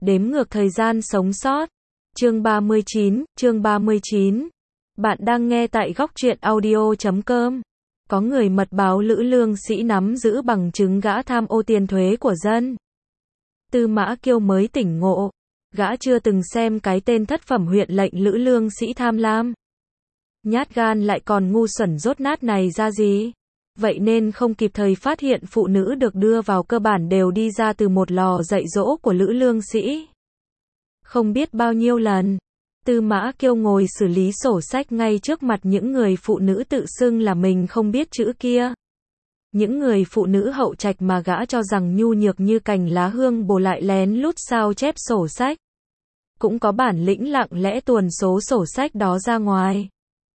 Đếm ngược thời gian sống sót. Chương 39. Bạn đang nghe tại góc truyện audio.com. Có người mật báo Lữ Lương Sĩ nắm giữ bằng chứng gã tham ô tiền thuế của dân. Tư Mã Kiêu mới tỉnh ngộ. Gã chưa từng xem cái tên thất phẩm huyện lệnh Lữ Lương Sĩ tham lam. Nhát gan lại còn ngu xuẩn dốt nát này ra gì. Vậy nên không kịp thời phát hiện phụ nữ được đưa vào cơ bản đều đi ra từ một lò dạy dỗ của Lữ Lương Sĩ. Không biết bao nhiêu lần, Tư Mã Kiêu ngồi xử lý sổ sách ngay trước mặt những người phụ nữ tự xưng là mình không biết chữ kia. Những người phụ nữ hậu trạch mà gã cho rằng nhu nhược như cành lá hương bồ lại lén lút sao chép sổ sách. Cũng có bản lĩnh lặng lẽ tuồn số sổ sách đó ra ngoài.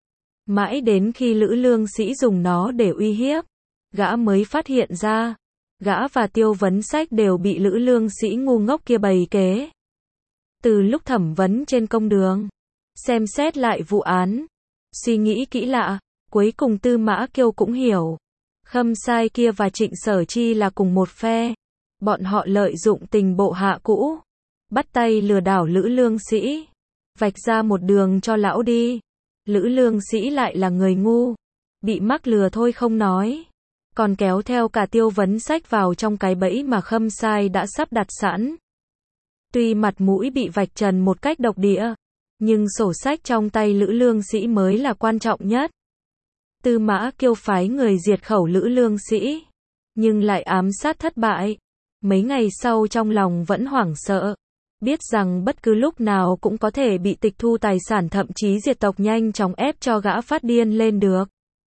Mãi đến khi Lữ Lương Sĩ dùng nó để uy hiếp, gã mới phát hiện ra, gã và Tiêu Vấn Sách đều bị Lữ Lương Sĩ ngu ngốc kia bày kế. Từ lúc thẩm vấn trên công đường, xem xét lại vụ án, suy nghĩ kỹ lạ, cuối cùng Tư Mã Kiêu cũng hiểu. Khâm Sai kia và Trịnh Sở Chi là cùng một phe. Bọn họ lợi dụng tình bộ hạ cũ, bắt tay lừa đảo Lữ Lương Sĩ, vạch ra một đường cho lão đi. Lữ Lương Sĩ lại là người ngu, bị mắc lừa thôi không nói, còn kéo theo cả Tiêu Vấn Sách vào trong cái bẫy mà Khâm Sai đã sắp đặt sẵn. Tuy mặt mũi bị vạch trần một cách độc địa, nhưng sổ sách trong tay Lữ Lương Sĩ mới là quan trọng nhất. Tư Mã Kiêu phái người diệt khẩu Lữ Lương Sĩ, nhưng lại ám sát thất bại. Mấy ngày sau trong lòng vẫn hoảng sợ, biết rằng bất cứ lúc nào cũng có thể bị tịch thu tài sản, thậm chí diệt tộc, nhanh chóng ép cho gã phát điên lên được.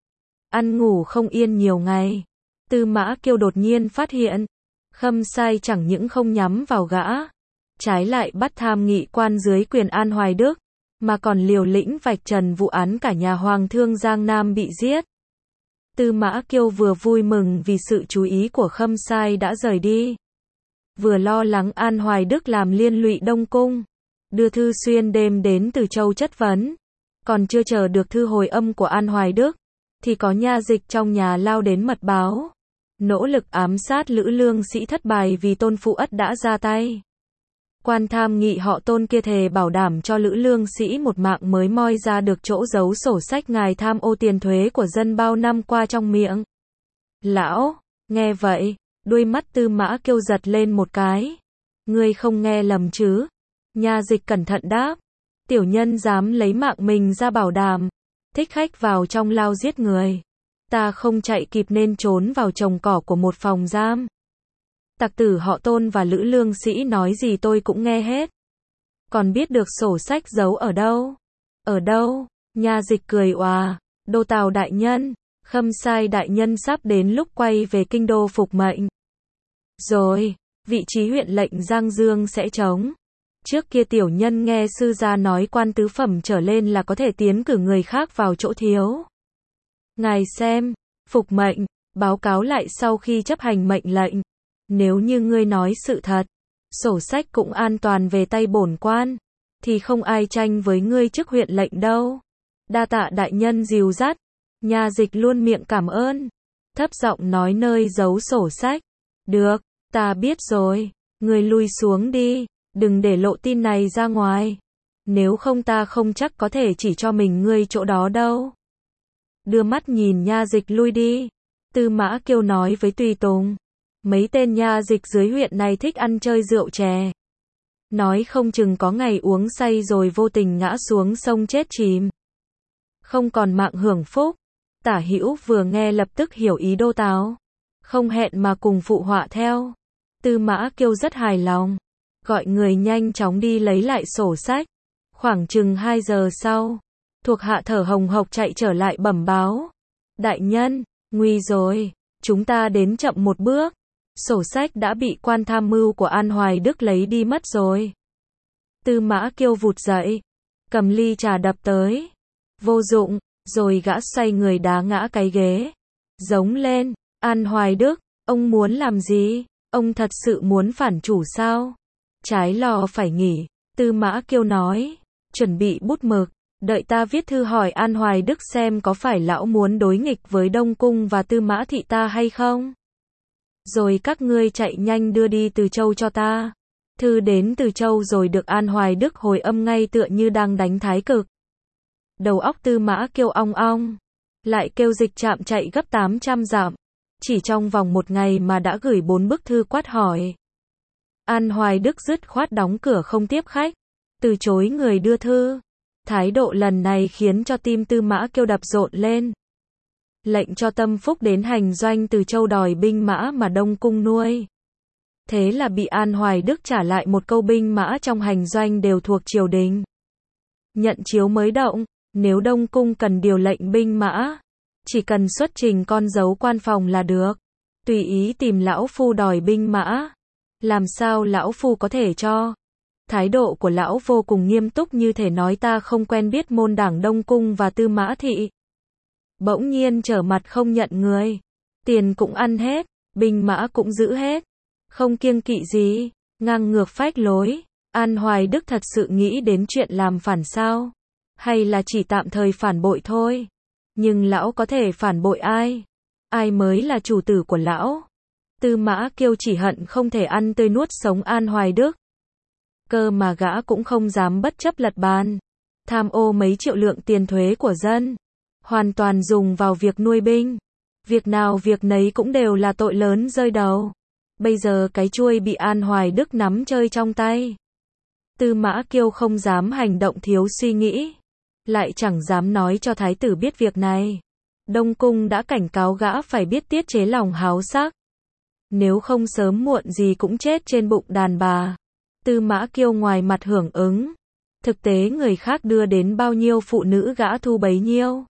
Ăn ngủ không yên nhiều ngày, Tư Mã Kiêu đột nhiên phát hiện, Khâm Sai chẳng những không nhắm vào gã, trái lại bắt tham nghị quan dưới quyền An Hoài Đức, mà còn liều lĩnh vạch trần vụ án cả nhà Hoàng thương Giang Nam bị giết. Tư Mã Kiêu vừa vui mừng vì sự chú ý của Khâm Sai đã rời đi, vừa lo lắng An Hoài Đức làm liên lụy Đông Cung, đưa thư xuyên đêm đến Từ Châu chất vấn. Còn chưa chờ được thư hồi âm của An Hoài Đức, thì có nha dịch trong nhà lao đến mật báo. Nỗ lực ám sát Lữ Lương Sĩ thất bại vì Tôn Phụ Ất đã ra tay. Quan tham nghị họ Tôn kia thề bảo đảm cho Lữ Lương Sĩ một mạng mới moi ra được chỗ giấu sổ sách ngài tham ô tiền thuế của dân bao năm qua trong miệng. Lão, nghe vậy, đuôi mắt Tư Mã Kiêu giật lên một cái. Ngươi không nghe lầm chứ? Nha dịch cẩn thận đáp. Tiểu nhân dám lấy mạng mình ra bảo đảm. Thích khách vào trong lao giết người. Ta không chạy kịp nên trốn vào trồng cỏ của một phòng giam. Tặc tử họ Tôn và Lữ Lương Sĩ nói gì tôi cũng nghe hết. Còn biết được sổ sách giấu ở đâu? Ở đâu? Nha dịch cười òa. Đô Tào đại nhân, Khâm Sai đại nhân sắp đến lúc quay về kinh đô phục mệnh. Rồi, vị trí huyện lệnh Giang Dương sẽ trống. Trước kia tiểu nhân nghe sư gia nói quan tứ phẩm trở lên là có thể tiến cử người khác vào chỗ thiếu. Ngài xem, phục mệnh, báo cáo lại sau khi chấp hành mệnh lệnh. Nếu như ngươi nói sự thật, sổ sách cũng an toàn về tay bổn quan, thì không ai tranh với ngươi chức huyện lệnh đâu. Đa tạ đại nhân dìu dắt. Nha dịch luôn miệng cảm ơn, thấp giọng nói nơi giấu sổ sách. Được, ta biết rồi, ngươi lui xuống đi, đừng để lộ tin này ra ngoài. Nếu không ta không chắc có thể chỉ cho mình ngươi chỗ đó đâu. Đưa mắt nhìn nha dịch lui đi, Tư Mã Kiêu nói với tùy tùng. Mấy tên nha dịch dưới huyện này thích ăn chơi rượu chè. Nói không chừng có ngày uống say rồi vô tình ngã xuống sông chết chìm, không còn mạng hưởng phúc. Tả Hữu vừa nghe lập tức hiểu ý Đô Tào, không hẹn mà cùng phụ họa theo. Tư Mã Kiêu rất hài lòng, gọi người nhanh chóng đi lấy lại sổ sách. Khoảng chừng 2 giờ sau, thuộc hạ thở hồng hộc chạy trở lại bẩm báo. Đại nhân, nguy rồi, chúng ta đến chậm một bước. Sổ sách đã bị quan tham mưu của An Hoài Đức lấy đi mất rồi. Tư Mã Kiêu vụt dậy, cầm ly trà đập tới. Vô dụng, rồi gã xoay người đá ngã cái ghế. Giống lên, An Hoài Đức, ông muốn làm gì? Ông thật sự muốn phản chủ sao? Trái lò phải nghỉ, Tư Mã Kiêu nói. Chuẩn bị bút mực, đợi ta viết thư hỏi An Hoài Đức xem có phải lão muốn đối nghịch với Đông Cung và Tư Mã thị ta hay không? Rồi các ngươi chạy nhanh đưa đi Từ Châu cho ta. Thư đến từ Châu rồi được An Hoài Đức hồi âm ngay tựa như đang đánh thái cực. Đầu óc Tư Mã Kiêu ong ong. Lại kêu dịch trạm chạy gấp 800 dặm. Chỉ trong vòng một ngày mà đã gửi 4 bức thư quát hỏi. An Hoài Đức dứt khoát đóng cửa không tiếp khách. Từ chối người đưa thư. Thái độ lần này khiến cho tim Tư Mã Kiêu đập rộn lên. Lệnh cho Tâm Phúc đến hành doanh Từ Châu đòi binh mã mà Đông Cung nuôi. Thế là bị An Hoài Đức trả lại một câu binh mã trong hành doanh đều thuộc triều đình. Nhận chiếu mới động, nếu Đông Cung cần điều lệnh binh mã, chỉ cần xuất trình con dấu quan phòng là được. Tùy ý tìm lão phu đòi binh mã. Làm sao lão phu có thể cho? Thái độ của lão vô cùng nghiêm túc như thể nói ta không quen biết môn đảng Đông Cung và Tư Mã Thị. Bỗng nhiên trở mặt không nhận người. Tiền cũng ăn hết, binh mã cũng giữ hết. Không kiêng kỵ gì, ngang ngược phách lối. An Hoài Đức thật sự nghĩ đến chuyện làm phản sao? Hay là chỉ tạm thời phản bội thôi? Nhưng lão có thể phản bội ai? Ai mới là chủ tử của lão? Tư Mã Kiêu chỉ hận không thể ăn tươi nuốt sống An Hoài Đức. Cơ mà gã cũng không dám bất chấp lật bàn. Tham ô mấy triệu lượng tiền thuế của dân. Hoàn toàn dùng vào việc nuôi binh. Việc nào việc nấy cũng đều là tội lớn rơi đầu. Bây giờ cái chuôi bị An Hoài Đức nắm chơi trong tay. Tư Mã Kiêu không dám hành động thiếu suy nghĩ. Lại chẳng dám nói cho thái tử biết việc này. Đông Cung đã cảnh cáo gã phải biết tiết chế lòng háo sắc. Nếu không sớm muộn gì cũng chết trên bụng đàn bà. Tư Mã Kiêu ngoài mặt hưởng ứng. Thực tế người khác đưa đến bao nhiêu phụ nữ gã thu bấy nhiêu.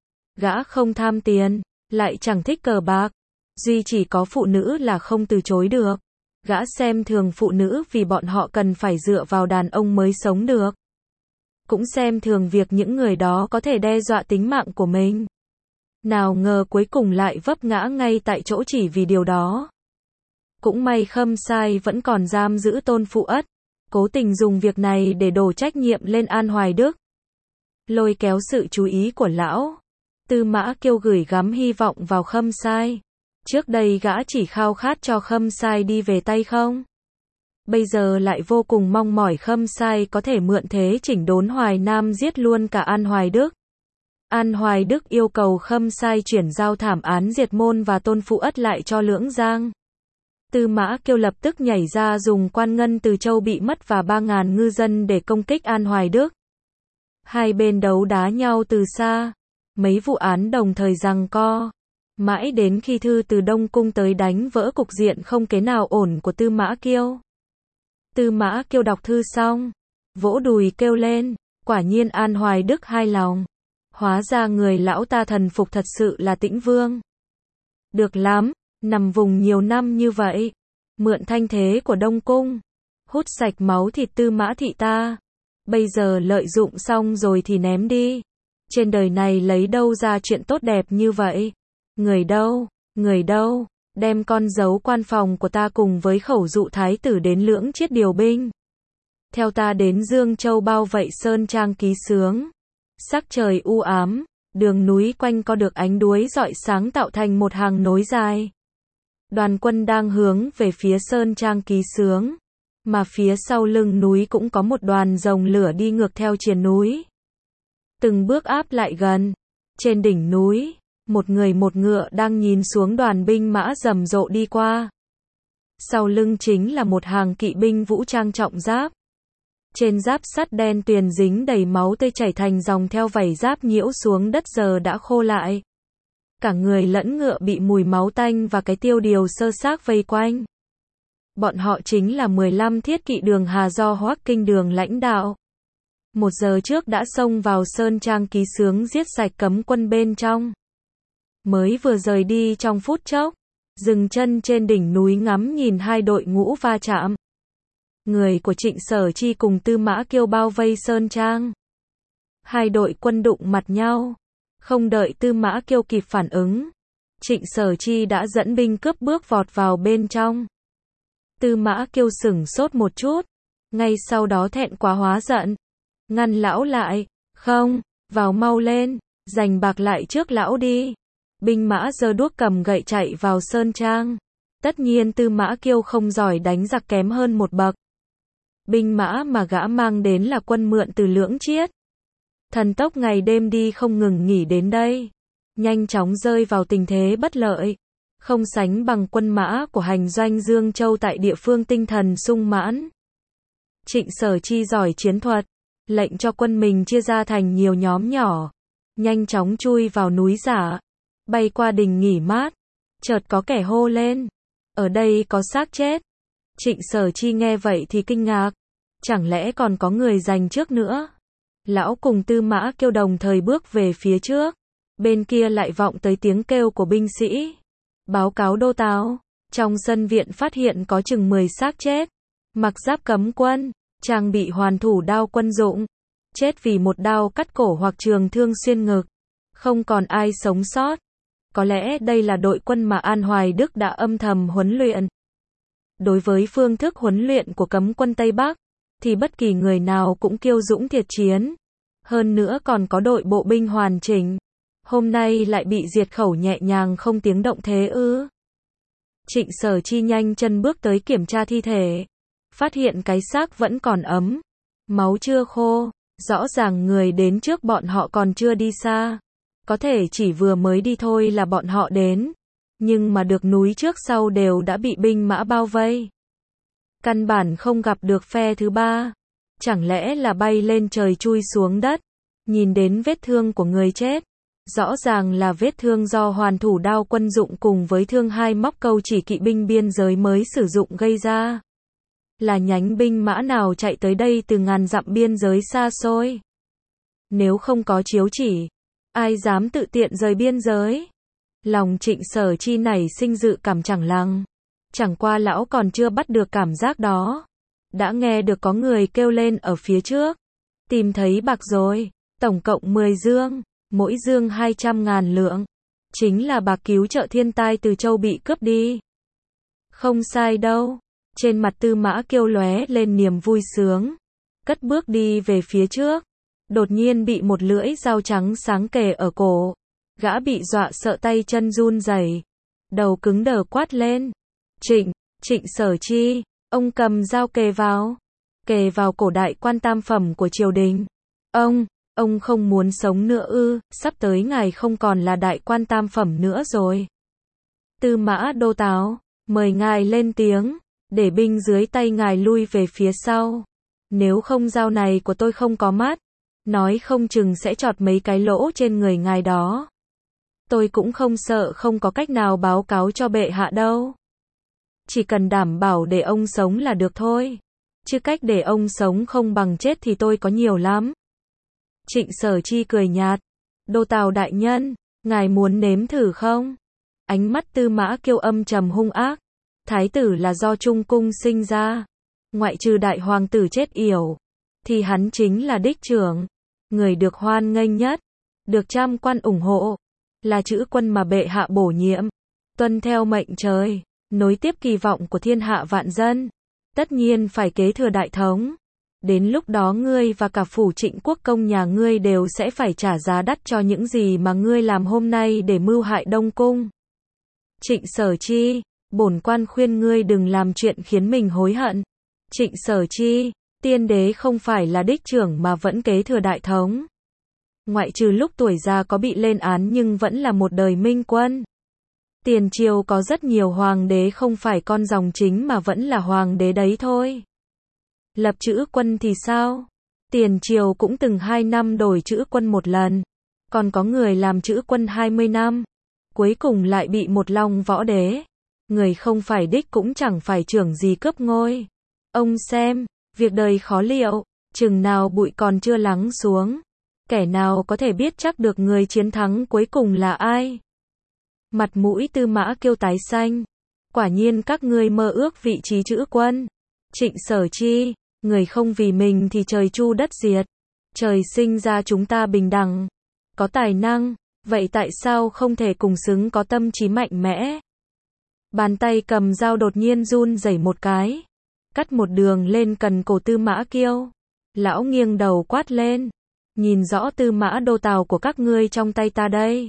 Gã không tham tiền, lại chẳng thích cờ bạc. Duy chỉ có phụ nữ là không từ chối được. Gã xem thường phụ nữ vì bọn họ cần phải dựa vào đàn ông mới sống được. Cũng xem thường việc những người đó có thể đe dọa tính mạng của mình. Nào ngờ cuối cùng lại vấp ngã ngay tại chỗ chỉ vì điều đó. Cũng may Khâm Sai vẫn còn giam giữ Tôn Phụ Ất. Cố tình dùng việc này để đổ trách nhiệm lên An Hoài Đức. Lôi kéo sự chú ý của lão. Tư Mã Kiêu gửi gắm hy vọng vào Khâm Sai. Trước đây gã chỉ khao khát cho Khâm Sai đi về tay không. Bây giờ lại vô cùng mong mỏi Khâm Sai có thể mượn thế chỉnh đốn Hoài Nam giết luôn cả An Hoài Đức. An Hoài Đức yêu cầu Khâm Sai chuyển giao thảm án diệt môn và Tôn Phụ Ất lại cho Lưỡng Giang. Tư Mã Kiêu lập tức nhảy ra dùng quan ngân Từ Châu bị mất và 3.000 ngư dân để công kích An Hoài Đức. Hai bên đấu đá nhau từ xa. Mấy vụ án đồng thời giằng co. Mãi đến khi thư từ Đông Cung tới đánh vỡ cục diện không kế nào ổn của Tư Mã Kiêu. Tư Mã Kiêu đọc thư xong. Vỗ đùi kêu lên. Quả nhiên An Hoài Đức hài lòng. Hóa ra người lão ta thần phục thật sự là Tĩnh Vương. Được lắm. Nằm vùng nhiều năm như vậy. Mượn thanh thế của Đông Cung. Hút sạch máu thịt Tư Mã Thị ta. Bây giờ lợi dụng xong rồi thì ném đi. Trên đời này lấy đâu ra chuyện tốt đẹp như vậy. Người đâu, người đâu, đem con dấu quan phòng của ta cùng với khẩu dụ thái tử đến Lưỡng Chiết điều binh. Theo ta đến Dương Châu bao vây Sơn Trang ký xướng. Sắc trời u ám, đường núi quanh co được ánh đuối rọi sáng tạo thành một hàng nối dài. Đoàn quân đang hướng về phía Sơn Trang ký xướng. Mà phía sau lưng núi cũng có một đoàn rồng lửa đi ngược theo triền núi. Từng bước áp lại gần. Trên đỉnh núi, một người một ngựa đang nhìn xuống đoàn binh mã rầm rộ đi qua. Sau lưng chính là một hàng kỵ binh vũ trang trọng giáp. Trên giáp sắt đen tuyền dính đầy máu tươi chảy thành dòng theo vảy giáp nhiễu xuống đất giờ đã khô lại. Cả người lẫn ngựa bị mùi máu tanh và cái tiêu điều sơ xác vây quanh. Bọn họ chính là 15 thiết kỵ Đường Hà do Hoắc Kinh Đường lãnh đạo. 1 giờ trước đã xông vào Sơn Trang ký xướng giết sạch cấm quân bên trong. Mới vừa rời đi trong phút chốc, dừng chân trên đỉnh núi ngắm nhìn hai đội ngũ va chạm. Người của Trịnh Sở Chi cùng Tư Mã Kiêu bao vây Sơn Trang. Hai đội quân đụng mặt nhau. Không đợi Tư Mã Kiêu kịp phản ứng, Trịnh Sở Chi đã dẫn binh cướp bước vọt vào bên trong. Tư Mã Kiêu sửng sốt một chút, ngay sau đó thẹn quá hóa giận. Ngăn lão lại, không, vào mau lên, giành bạc lại trước lão đi. Binh mã giơ đuốc cầm gậy chạy vào Sơn Trang. Tất nhiên Tư Mã Kiêu không giỏi đánh giặc kém hơn một bậc. Binh mã mà gã mang đến là quân mượn từ Lưỡng Chiết. Thần tốc ngày đêm đi không ngừng nghỉ đến đây. Nhanh chóng rơi vào tình thế bất lợi. Không sánh bằng quân mã của hành doanh Dương Châu tại địa phương tinh thần sung mãn. Trịnh Sở Chi giỏi chiến thuật. Lệnh cho quân mình chia ra thành nhiều nhóm nhỏ. Nhanh chóng chui vào núi Giả. Bay qua đình nghỉ mát. Chợt có kẻ hô lên. Ở đây có xác chết. Trịnh Sở Chi nghe vậy thì kinh ngạc. Chẳng lẽ còn có người giành trước nữa? Lão cùng Tư Mã Kiêu đồng thời bước về phía trước. Bên kia lại vọng tới tiếng kêu của binh sĩ. Báo cáo đô táo. Trong sân viện phát hiện có chừng 10 xác chết. Mặc giáp cấm quân. Trang bị hoàn thủ đao quân dụng. Chết vì một đao cắt cổ hoặc trường thương xuyên ngực. Không còn ai sống sót. Có lẽ đây là đội quân mà An Hoài Đức đã âm thầm huấn luyện. Đối với phương thức huấn luyện của cấm quân Tây Bắc, thì bất kỳ người nào cũng kiêu dũng thiệt chiến. Hơn nữa còn có đội bộ binh hoàn chỉnh. Hôm nay lại bị diệt khẩu nhẹ nhàng không tiếng động thế ư? Trịnh Sở Chi nhanh chân bước tới kiểm tra thi thể. Phát hiện cái xác vẫn còn ấm. Máu chưa khô. Rõ ràng người đến trước bọn họ còn chưa đi xa. Có thể chỉ vừa mới đi thôi là bọn họ đến. Nhưng mà được núi trước sau đều đã bị binh mã bao vây. Căn bản không gặp được phe thứ ba. Chẳng lẽ là bay lên trời chui xuống đất. Nhìn đến vết thương của người chết. Rõ ràng là vết thương do hoàn thủ đao quân dụng cùng với thương hai móc câu chỉ kỵ binh biên giới mới sử dụng gây ra. Là nhánh binh mã nào chạy tới đây từ ngàn dặm biên giới xa xôi. Nếu không có chiếu chỉ, ai dám tự tiện rời biên giới. Lòng Trịnh Sở Chi nảy sinh dự cảm chẳng lằng. Chẳng qua lão còn chưa bắt được cảm giác đó. Đã nghe được có người kêu lên ở phía trước. Tìm thấy bạc rồi. Tổng cộng 10 dương. Mỗi dương 200.000 lượng. Chính là bạc cứu trợ thiên tai từ châu bị cướp đi. Không sai đâu. Trên mặt Tư Mã Kiêu lóe lên niềm vui sướng. Cất bước đi về phía trước. Đột nhiên bị một lưỡi dao trắng sáng kề ở cổ. Gã bị dọa sợ tay chân run rẩy. Đầu cứng đờ quát lên. Trịnh Sở Chi, ông cầm dao kề vào cổ đại quan tam phẩm của triều đình. Ông không muốn sống nữa ư? Sắp tới ngài không còn là đại quan tam phẩm nữa rồi. Tư Mã đô táo, mời ngài lên tiếng, để binh dưới tay ngài lui về phía sau. Nếu không dao này của tôi không có mắt, nói không chừng sẽ chọt mấy cái lỗ trên người ngài đó. Tôi cũng không sợ không có cách nào báo cáo cho bệ hạ đâu. Chỉ cần đảm bảo để ông sống là được thôi. Chứ cách để ông sống không bằng chết thì tôi có nhiều lắm. Trịnh Sở Chi cười nhạt. Đô Tào đại nhân, ngài muốn nếm thử không? Ánh mắt Tư Mã Kiêu âm trầm hung ác. Thái tử là do Trung Cung sinh ra. Ngoại trừ đại hoàng tử chết yểu, thì hắn chính là đích trưởng. Người được hoan nghênh nhất, được trăm quan ủng hộ, là chữ quân mà bệ hạ bổ nhiệm. Tuân theo mệnh trời, nối tiếp kỳ vọng của thiên hạ vạn dân. Tất nhiên phải kế thừa đại thống. Đến lúc đó ngươi và cả phủ Trịnh quốc công nhà ngươi đều sẽ phải trả giá đắt cho những gì mà ngươi làm hôm nay để mưu hại Đông Cung. Trịnh Sở Chi, bổn quan khuyên ngươi đừng làm chuyện khiến mình hối hận. Trịnh Sở Chi, tiên đế không phải là đích trưởng mà vẫn kế thừa đại thống. Ngoại trừ lúc tuổi già có bị lên án nhưng vẫn là một đời minh quân. Tiền triều có rất nhiều hoàng đế không phải con dòng chính mà vẫn là hoàng đế đấy thôi. Lập chữ quân thì sao? Tiền triều cũng từng 2 năm đổi chữ quân một lần. Còn có người làm chữ quân 20 năm. Cuối cùng lại bị một long võ đế. Người không phải đích cũng chẳng phải trưởng gì cướp ngôi. Ông xem, việc đời khó liệu, chừng nào bụi còn chưa lắng xuống. Kẻ nào có thể biết chắc được người chiến thắng cuối cùng là ai? Mặt mũi Tư Mã Kiêu tái xanh. Quả nhiên các ngươi mơ ước vị trí chữ quân. Trịnh Sở Chi, người không vì mình thì trời chu đất diệt. Trời sinh ra chúng ta bình đẳng. Có tài năng, vậy tại sao không thể cùng xứng có tâm trí mạnh mẽ? Bàn tay cầm dao đột nhiên run rẩy một cái. Cắt một đường lên cần cổ Tư Mã Kiêu. Lão nghiêng đầu quát lên. Nhìn rõ Tư Mã đô tào của các ngươi trong tay ta đây.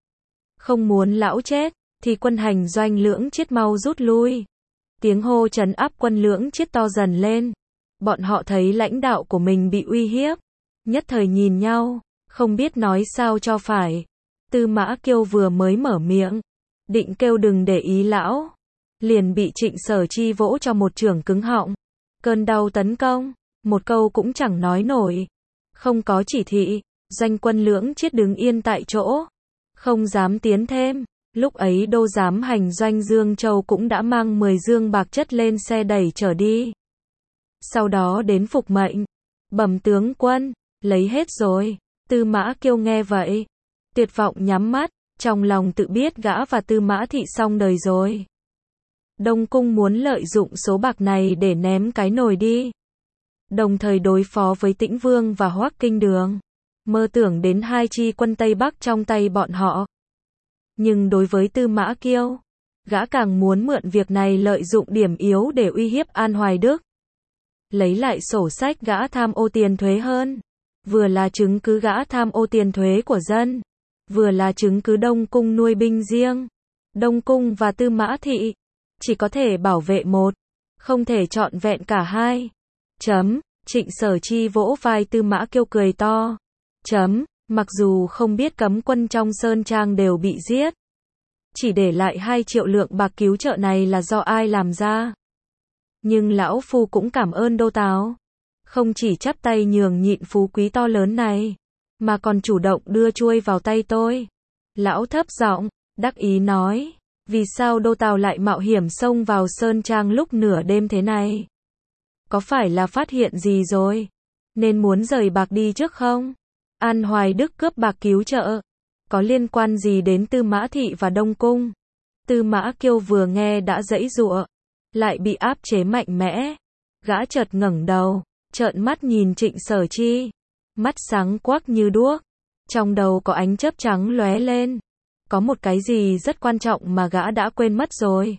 Không muốn lão chết, thì quân hành doanh Lưỡng Chiết mau rút lui. Tiếng hô trấn áp quân Lưỡng Chiết to dần lên. Bọn họ thấy lãnh đạo của mình bị uy hiếp, nhất thời nhìn nhau, không biết nói sao cho phải. Tư Mã Kiêu vừa mới mở miệng, định kêu đừng để ý lão, liền bị Trịnh Sở Chi vỗ cho một chưởng cứng họng. Cơn đau tấn công, một câu cũng chẳng nói nổi. Không có chỉ thị, Doanh Quân Lưỡng Chiết đứng yên tại chỗ, không dám tiến thêm. Lúc ấy đô giám hành Doanh Dương Châu cũng đã mang 10 dương bạc chất lên xe đẩy trở đi. Sau đó đến phục mệnh, bẩm tướng quân, lấy hết rồi. Tư Mã Kiêu nghe vậy, tuyệt vọng nhắm mắt, trong lòng tự biết gã và Tư Mã Thị xong đời rồi. Đông Cung muốn lợi dụng số bạc này để ném cái nồi đi, đồng thời đối phó với Tĩnh Vương và Hoắc Kinh Đường, mơ tưởng đến hai chi quân Tây Bắc trong tay bọn họ. Nhưng đối với Tư Mã Kiêu, gã càng muốn mượn việc này lợi dụng điểm yếu để uy hiếp An Hoài Đức, lấy lại sổ sách gã tham ô tiền thuế hơn. Vừa là chứng cứ gã tham ô tiền thuế của dân, vừa là chứng cứ Đông Cung nuôi binh riêng. Đông Cung và Tư Mã Thị chỉ có thể bảo vệ một, không thể trọn vẹn cả hai. Trịnh Sở Chi vỗ vai Tư Mã Kiêu cười to. Mặc dù không biết cấm quân trong Sơn Trang đều bị giết, chỉ để lại 2 triệu lượng bạc cứu trợ này là do ai làm ra, nhưng lão phu cũng cảm ơn Đô Tào, không chỉ chắp tay nhường nhịn phú quý to lớn này, mà còn chủ động đưa chuôi vào tay tôi. Lão thấp giọng, đắc ý nói, vì sao Đô Tào lại mạo hiểm xông vào Sơn Trang lúc nửa đêm thế này? Có phải là phát hiện gì rồi, nên muốn rời bạc đi trước không? An Hoài Đức cướp bạc cứu trợ, có liên quan gì đến Tư Mã Thị và Đông Cung? Tư Mã Kiêu vừa nghe đã giãy giụa, lại bị áp chế mạnh mẽ. Gã chợt ngẩng đầu, trợn mắt nhìn Trịnh Sở Chi, mắt sáng quắc như đuốc, trong đầu có ánh chớp trắng lóe lên. Có một cái gì rất quan trọng mà gã đã quên mất rồi.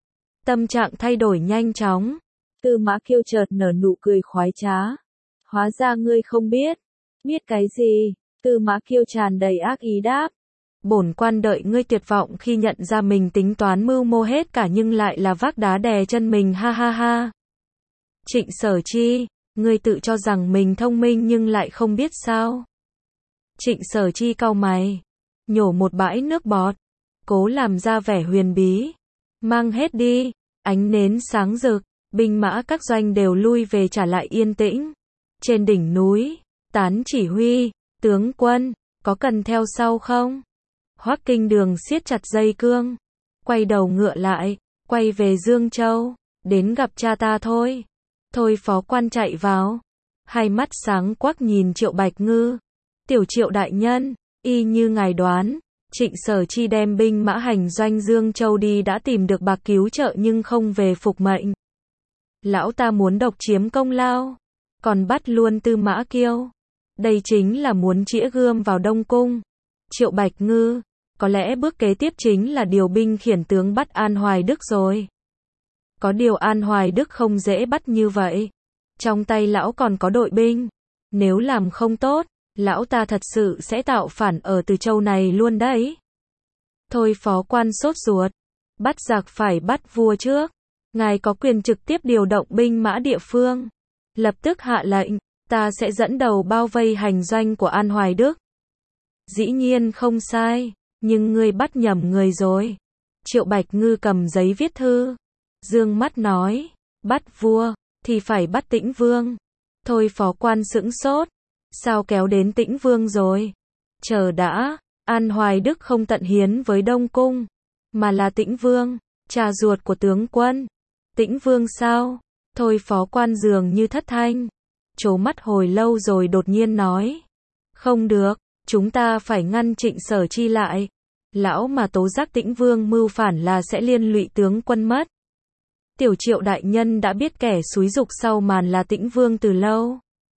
Tâm trạng thay đổi nhanh chóng. Tư Mã Kiêu chợt nở nụ cười khoái trá. Hóa ra ngươi không biết. Biết cái gì? Tư Mã Kiêu tràn đầy ác ý đáp. Bổn quan đợi ngươi tuyệt vọng khi nhận ra mình tính toán mưu mô hết cả nhưng lại là vác đá đè chân mình, ha ha ha. Trịnh Sở Chi, ngươi tự cho rằng mình thông minh nhưng lại không biết sao? Trịnh Sở Chi cau mày, nhổ một bãi nước bọt, cố làm ra vẻ huyền bí. Mang hết đi. Ánh nến sáng rực, binh mã các doanh đều lui về trả lại yên tĩnh. Trên đỉnh núi, Tán chỉ huy, tướng quân, có cần theo sau không? Hoắc Kinh Đường siết chặt dây cương, quay đầu ngựa lại, quay về Dương Châu, đến gặp cha ta thôi. Thôi phó quan chạy vào, hai mắt sáng quắc nhìn Triệu Bạch Ngư. Tiểu Triệu đại nhân, y như ngài đoán, Trịnh Sở Chi đem binh mã hành doanh Dương Châu đi đã tìm được bạc cứu trợ nhưng không về phục mệnh. Lão ta muốn độc chiếm công lao, còn bắt luôn Tư Mã Kiêu. Đây chính là muốn chĩa gươm vào Đông Cung. Triệu Bạch Ngư, có lẽ bước kế tiếp chính là điều binh khiển tướng bắt An Hoài Đức rồi. Có điều An Hoài Đức không dễ bắt như vậy. Trong tay lão còn có đội binh. Nếu làm không tốt, lão ta thật sự sẽ tạo phản ở Từ Châu này luôn đấy. Thôi phó quan sốt ruột. Bắt giặc phải bắt vua trước. Ngài có quyền trực tiếp điều động binh mã địa phương. Lập tức hạ lệnh, ta sẽ dẫn đầu bao vây hành doanh của An Hoài Đức. Dĩ nhiên không sai, nhưng ngươi bắt nhầm người rồi. Triệu Bạch Ngư cầm giấy viết thư, dương mắt nói, bắt vua, thì phải bắt Tĩnh Vương. Thôi phó quan sững sốt, sao kéo đến Tĩnh Vương rồi? Chờ đã, An Hoài Đức không tận hiến với Đông Cung, mà là Tĩnh Vương, cha ruột của tướng quân. Tĩnh Vương sao? Thôi phó quan dường như thất thanh, trố mắt hồi lâu rồi đột nhiên nói, không được, chúng ta phải ngăn Trịnh Sở Chi lại. Lão mà tố giác Tĩnh Vương mưu phản là sẽ liên lụy tướng quân mất. Tiểu Triệu đại nhân đã biết kẻ xúi giục sau màn là Tĩnh Vương từ lâu.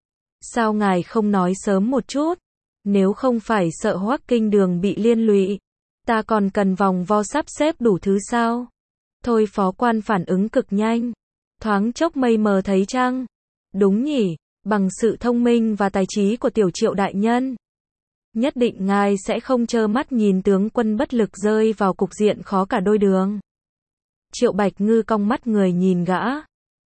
Sao ngài không nói sớm một chút? Nếu không phải sợ Hoắc Kinh Đường bị liên lụy, ta còn cần vòng vo sắp xếp đủ thứ sao? Thôi phó quan phản ứng cực nhanh, thoáng chốc mây mờ thấy trăng. Đúng nhỉ, bằng sự thông minh và tài trí của Tiểu Triệu đại nhân, nhất định ngài sẽ không trơ mắt nhìn tướng quân bất lực rơi vào cục diện khó cả đôi đường. Triệu Bạch Ngư cong mắt người nhìn gã,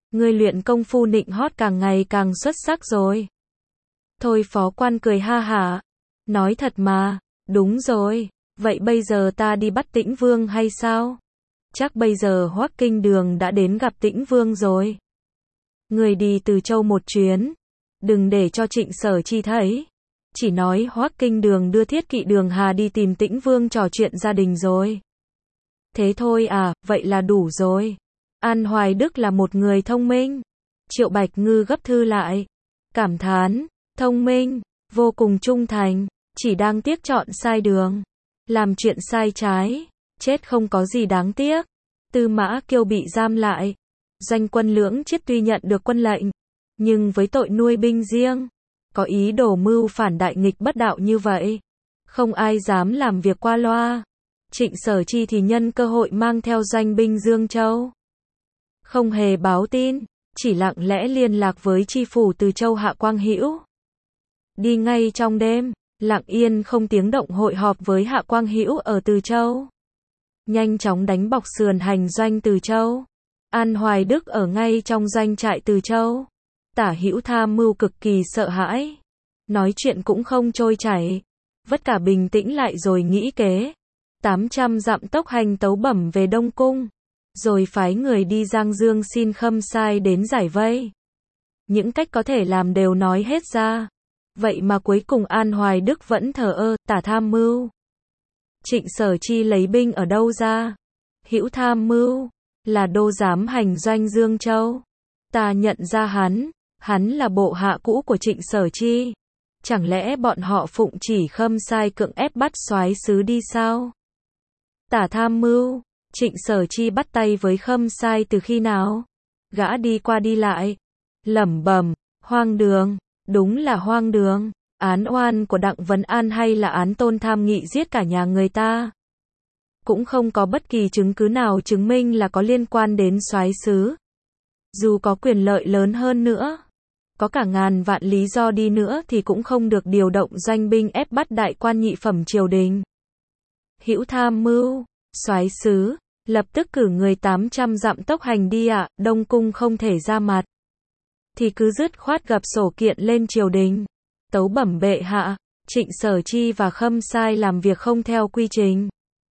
Ngươi luyện công phu nịnh hót càng ngày càng xuất sắc rồi. Thôi phó quan cười ha hả. Nói thật mà, đúng rồi, vậy bây giờ ta đi bắt Tĩnh Vương hay sao? Chắc bây giờ Hoắc Kinh Đường đã đến gặp Tĩnh Vương rồi. Người đi Từ Châu một chuyến, đừng để cho Trịnh Sở Chi thấy. Chỉ nói Hoắc Kinh Đường đưa Thiết Kỵ Đường Hà đi tìm Tĩnh Vương trò chuyện gia đình rồi. Thế thôi à, vậy là đủ rồi. An Hoài Đức là một người thông minh. Triệu Bạch Ngư gấp thư lại. Cảm thán, thông minh, vô cùng trung thành, chỉ đang tiếc chọn sai đường. Làm chuyện sai trái, chết không có gì đáng tiếc. Tư Mã Kiêu bị giam lại. Doanh quân Lưỡng Chiết tuy nhận được quân lệnh, nhưng với tội nuôi binh riêng, có ý đồ mưu phản đại nghịch bất đạo như vậy, không ai dám làm việc qua loa. Trịnh Sở Chi thì nhân cơ hội mang theo doanh binh Dương Châu. Không hề báo tin, chỉ lặng lẽ liên lạc với tri phủ Từ Châu Hạ Quang Hữu. Đi ngay trong đêm, lặng yên không tiếng động hội họp với Hạ Quang Hữu ở Từ Châu. Nhanh chóng đánh bọc sườn hành doanh Từ Châu. An Hoài Đức ở ngay trong doanh trại Từ Châu. Tả Hữu tham mưu cực kỳ sợ hãi. Nói chuyện cũng không trôi chảy. Vất cả bình tĩnh lại rồi nghĩ kế. 800 dặm tốc hành tấu bẩm về Đông Cung. Rồi phái người đi Giang Dương xin Khâm Sai đến giải vây. Những cách có thể làm đều nói hết ra. Vậy mà cuối cùng An Hoài Đức vẫn thờ ơ, tả tham mưu. Trịnh Sở Chi lấy binh ở đâu ra? Hữu tham mưu, là đô giám hành doanh Dương Châu. Ta nhận ra hắn là bộ hạ cũ của Trịnh Sở Chi. Chẳng lẽ bọn họ phụng chỉ Khâm Sai cưỡng ép bắt soái sứ đi sao? Tả tham mưu, Trịnh Sở Chi bắt tay với Khâm Sai từ khi nào? Gã đi qua đi lại, lẩm bẩm, hoang đường, đúng là hoang đường. Án oan của Đặng Vấn An hay là án Tôn Tham Nghị giết cả nhà người ta? Cũng không có bất kỳ chứng cứ nào chứng minh là có liên quan đến soái sứ. Dù có quyền lợi lớn hơn nữa, có cả ngàn vạn lý do đi nữa thì cũng không được điều động doanh binh ép bắt đại quan nhị phẩm triều đình. Hữu tham mưu, soái sứ, lập tức cử người 800 dặm tốc hành đi ạ, Đông Cung không thể ra mặt. Thì cứ dứt khoát gập sổ kiện lên triều đình. Tấu bẩm bệ hạ, Trịnh Sở Chi và Khâm Sai làm việc không theo quy trình.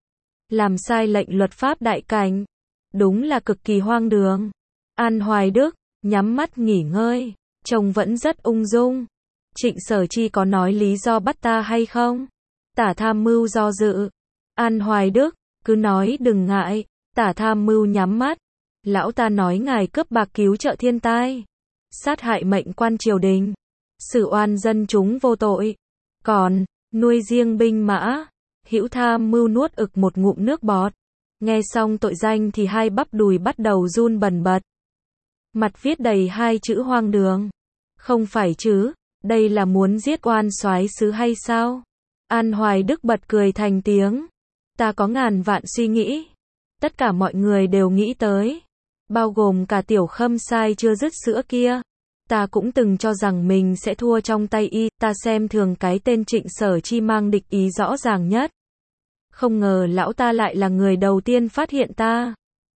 Làm sai lệnh luật pháp đại cảnh. Đúng là cực kỳ hoang đường. An Hoài Đức, nhắm mắt nghỉ ngơi, trông vẫn rất ung dung. Trịnh Sở Chi có nói lý do bắt ta hay không? Tả tham mưu do dự. An Hoài Đức, cứ nói đừng ngại. Tả tham mưu nhắm mắt. Lão ta nói ngài cướp bạc cứu trợ thiên tai, sát hại mệnh quan triều đình, xử oan dân chúng vô tội, còn nuôi riêng binh mã. Hữu tham mưu nuốt ực một ngụm nước bọt. Nghe xong tội danh thì hai bắp đùi bắt đầu run bần bật. Mặt viết đầy hai chữ hoang đường. Không phải chứ, đây là muốn giết oan soái sứ hay sao? An Hoài Đức bật cười thành tiếng. Ta có ngàn vạn suy nghĩ. Tất cả mọi người đều nghĩ tới. Bao gồm cả tiểu Khâm Sai chưa dứt sữa kia. Ta cũng từng cho rằng mình sẽ thua trong tay y, ta xem thường cái tên Trịnh Sở Chi mang địch ý rõ ràng nhất. Không ngờ lão ta lại là người đầu tiên phát hiện ta.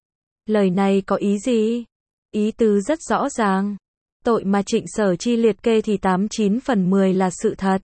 Lời này có ý gì? Ý tứ rất rõ ràng. Tội mà Trịnh Sở Chi liệt kê thì 89 phần 10 là sự thật.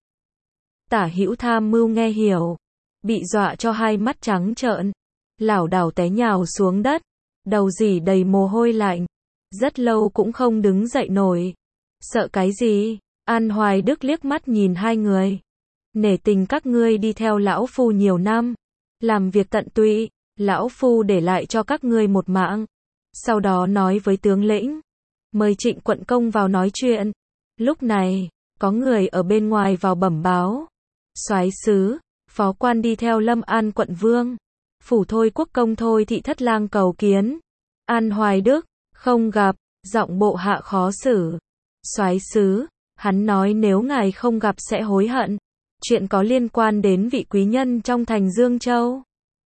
Tả Hữu tham mưu nghe hiểu. Bị dọa cho hai mắt trắng trợn. Lảo đảo té nhào xuống đất. Đầu rỉ đầy mồ hôi lạnh. Rất lâu cũng không đứng dậy nổi. Sợ cái gì? An Hoài Đức liếc mắt nhìn hai người. Nể tình các ngươi đi theo lão phu nhiều năm, làm việc tận tụy, lão phu để lại cho các ngươi một mạng. Sau đó nói với tướng lĩnh, mời Trịnh quận công vào nói chuyện. Lúc này, có người ở bên ngoài vào bẩm báo. Soái sứ, phó quan đi theo Lâm An quận vương, phủ Thôi Quốc công Thôi thị thất lang cầu kiến. An Hoài Đức, không gặp, giọng bộ hạ khó xử. Soái sứ, hắn nói nếu ngài không gặp sẽ hối hận. Chuyện có liên quan đến vị quý nhân trong thành Dương Châu.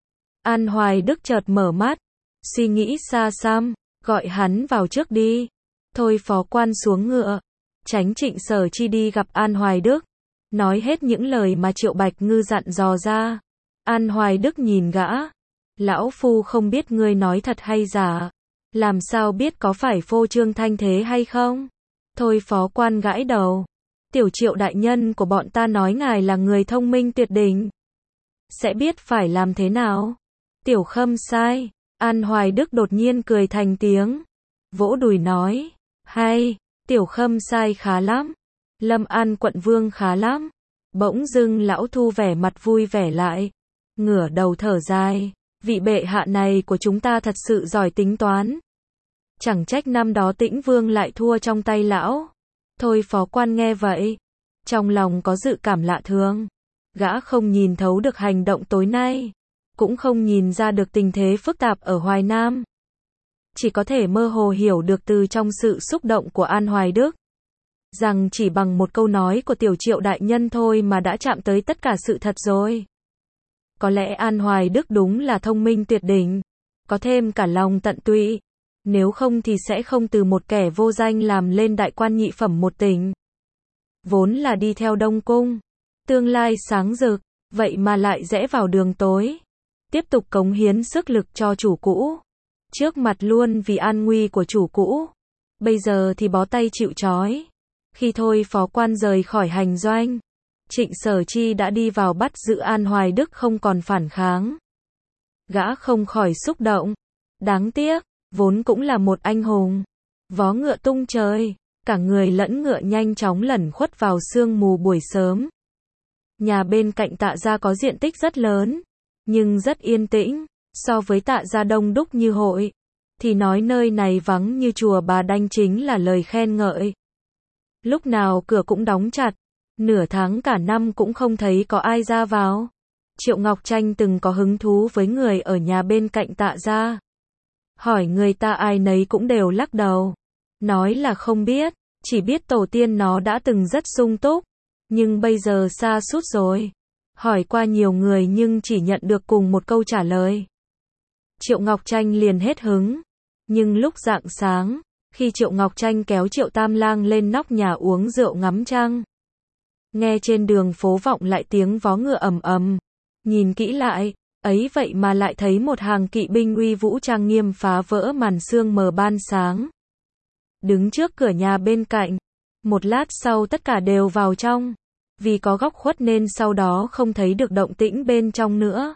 An Hoài Đức chợt mở mắt, suy nghĩ xa xăm, gọi hắn vào trước đi. Thôi phó quan xuống ngựa, tránh Trịnh Sở Chi đi gặp An Hoài Đức, nói hết những lời mà Triệu Bạch Ngư dặn dò ra. An Hoài Đức nhìn gã, lão phu không biết ngươi nói thật hay giả. Làm sao biết có phải phô trương thanh thế hay không? Thôi phó quan gãi đầu. Tiểu Triệu đại nhân của bọn ta nói ngài là người thông minh tuyệt đỉnh. Sẽ biết phải làm thế nào? Tiểu Khâm sai. An Hoài Đức đột nhiên cười thành tiếng. Vỗ đùi nói. Hay, Tiểu Khâm sai khá lắm. Lâm An quận vương khá lắm. Bỗng dưng lão Thu vẻ mặt vui vẻ lại. Ngửa đầu thở dài. Vị bệ hạ này của chúng ta thật sự giỏi tính toán. Chẳng trách năm đó Tĩnh Vương lại thua trong tay lão. Thôi phó quan nghe vậy. Trong lòng có dự cảm lạ thường. Gã không nhìn thấu được hành động tối nay. Cũng không nhìn ra được tình thế phức tạp ở Hoài Nam. Chỉ có thể mơ hồ hiểu được từ trong sự xúc động của An Hoài Đức. Rằng chỉ bằng một câu nói của Tiểu Triệu đại nhân thôi mà đã chạm tới tất cả sự thật rồi. Có lẽ An Hoài Đức đúng là thông minh tuyệt đỉnh. Có thêm cả lòng tận tụy. Nếu không thì sẽ không từ một kẻ vô danh làm lên đại quan nhị phẩm một tỉnh. Vốn là đi theo Đông Cung. Tương lai sáng rực. Vậy mà lại rẽ vào đường tối. Tiếp tục cống hiến sức lực cho chủ cũ. Trước mặt luôn vì an nguy của chủ cũ. Bây giờ thì bó tay chịu trói. Khi thôi phó quan rời khỏi hành doanh. Trịnh Sở Chi đã đi vào bắt giữ An Hoài Đức không còn phản kháng. Gã không khỏi xúc động. Đáng tiếc, vốn cũng là một anh hùng. Vó ngựa tung trời. Cả người lẫn ngựa nhanh chóng lẩn khuất vào sương mù buổi sớm. Nhà bên cạnh Tạ gia có diện tích rất lớn. Nhưng rất yên tĩnh. So với Tạ gia đông đúc như hội. Thì nói nơi này vắng như chùa Bà Đanh chính là lời khen ngợi. Lúc nào cửa cũng đóng chặt. Nửa tháng cả năm cũng không thấy có ai ra vào. Triệu Ngọc Tranh từng có hứng thú với người ở nhà bên cạnh Tạ gia. Hỏi người ta ai nấy cũng đều lắc đầu. Nói là không biết. Chỉ biết tổ tiên nó đã từng rất sung túc. Nhưng bây giờ sa sút rồi. Hỏi qua nhiều người nhưng chỉ nhận được cùng một câu trả lời. Triệu Ngọc Tranh liền hết hứng. Nhưng lúc rạng sáng, khi Triệu Ngọc Tranh kéo Triệu Tam Lang lên nóc nhà uống rượu ngắm trăng. Nghe trên đường phố vọng lại tiếng vó ngựa ầm ầm. Nhìn kỹ lại, ấy vậy mà lại thấy một hàng kỵ binh uy vũ trang nghiêm phá vỡ màn sương mờ ban sáng. Đứng trước cửa nhà bên cạnh. Một lát sau tất cả đều vào trong. Vì có góc khuất nên sau đó không thấy được động tĩnh bên trong nữa.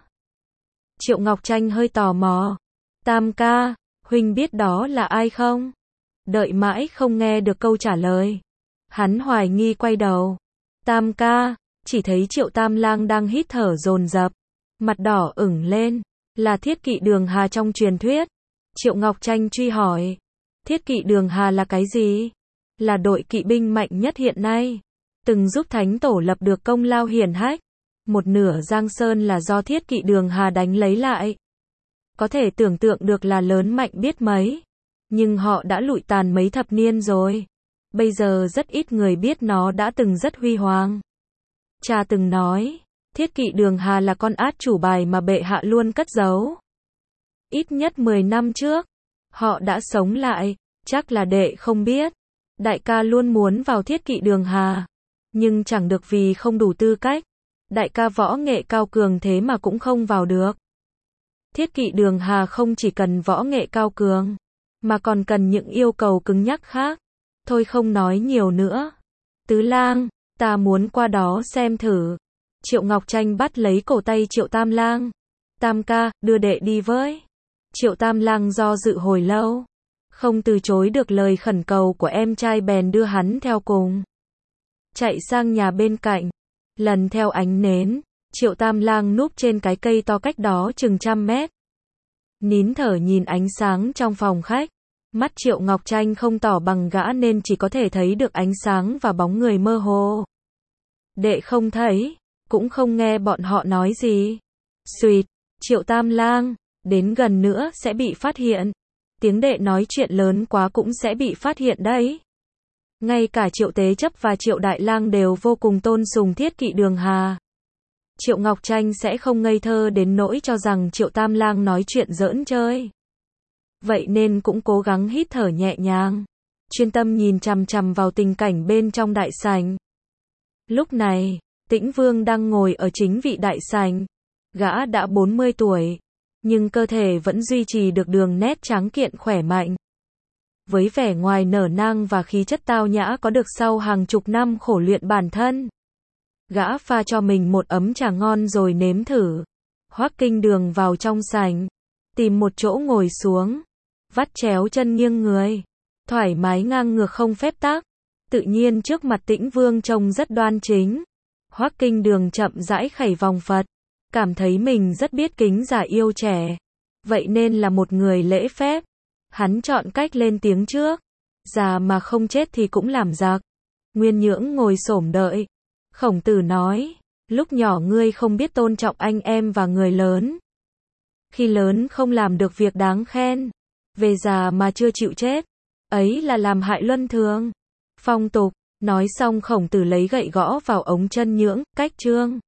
Triệu Ngọc Tranh hơi tò mò. Tam ca, huynh biết đó là ai không? Đợi mãi không nghe được câu trả lời. Hắn hoài nghi quay đầu. Tam ca, chỉ thấy Triệu Tam Lang đang hít thở dồn dập. Mặt đỏ ửng lên. Là Thiết Kỵ Đường Hà trong truyền thuyết. Triệu Ngọc Tranh truy hỏi. Thiết Kỵ Đường Hà là cái gì? Là đội kỵ binh mạnh nhất hiện nay. Từng giúp Thánh Tổ lập được công lao hiển hách. Một nửa Giang Sơn là do Thiết Kỵ Đường Hà đánh lấy lại. Có thể tưởng tượng được là lớn mạnh biết mấy. Nhưng họ đã lụi tàn mấy thập niên rồi. Bây giờ rất ít người biết nó đã từng rất huy hoàng. Cha từng nói, Thiết Kỵ Đường Hà là con át chủ bài mà bệ hạ luôn cất giấu. Ít nhất 10 năm trước, họ đã sống lại, chắc là đệ không biết. Đại ca luôn muốn vào Thiết Kỵ Đường Hà, nhưng chẳng được vì không đủ tư cách. Đại ca võ nghệ cao cường thế mà cũng không vào được. Thiết Kỵ Đường Hà không chỉ cần võ nghệ cao cường, mà còn cần những yêu cầu cứng nhắc khác. Thôi không nói nhiều nữa. Tứ Lang, ta muốn qua đó xem thử. Triệu Ngọc Tranh bắt lấy cổ tay Triệu Tam Lang. Tam ca, đưa đệ đi với. Triệu Tam Lang do dự hồi lâu. Không từ chối được lời khẩn cầu của em trai bèn đưa hắn theo cùng. Chạy sang nhà bên cạnh. Lần theo ánh nến, Triệu Tam Lang núp trên cái cây to cách đó chừng 100 mét. Nín thở nhìn ánh sáng trong phòng khách. Mắt Triệu Ngọc Tranh không tỏ bằng gã nên chỉ có thể thấy được ánh sáng và bóng người mơ hồ. Đệ không thấy, cũng không nghe bọn họ nói gì. Xuỵt, Triệu Tam Lang, đến gần nữa sẽ bị phát hiện. Tiếng đệ nói chuyện lớn quá cũng sẽ bị phát hiện đấy. Ngay cả Triệu Tế Chấp và Triệu Đại Lang đều vô cùng tôn sùng Thiết Kỵ Đường Hà. Triệu Ngọc Tranh sẽ không ngây thơ đến nỗi cho rằng Triệu Tam Lang nói chuyện giỡn chơi. Vậy nên cũng cố gắng hít thở nhẹ nhàng, chuyên tâm nhìn chằm chằm vào tình cảnh bên trong đại sảnh. Lúc này, Tĩnh Vương đang ngồi ở chính vị đại sảnh. Gã đã 40 tuổi, nhưng cơ thể vẫn duy trì được đường nét tráng kiện khỏe mạnh. Với vẻ ngoài nở nang và khí chất tao nhã có được sau hàng chục năm khổ luyện bản thân. Gã pha cho mình một ấm trà ngon rồi nếm thử. Hoắc Kinh Đường vào trong sảnh, tìm một chỗ ngồi xuống, vắt chéo chân nghiêng người, thoải mái ngang ngược không phép tắc. Tự nhiên trước mặt Tĩnh Vương trông rất đoan chính. Hoắc Kinh Đường chậm rãi khẩy vòng Phật, cảm thấy mình rất biết kính già yêu trẻ, vậy nên là một người lễ phép. Hắn chọn cách lên tiếng trước, già mà không chết thì cũng làm giặc. Nguyên Nhưỡng ngồi xổm đợi. Khổng Tử nói, lúc nhỏ ngươi không biết tôn trọng anh em và người lớn. Khi lớn không làm được việc đáng khen, về già mà chưa chịu chết, ấy là làm hại luân thường, phong tục. Nói xong Khổng Tử lấy gậy gõ vào ống chân Nhưỡng, cách chương.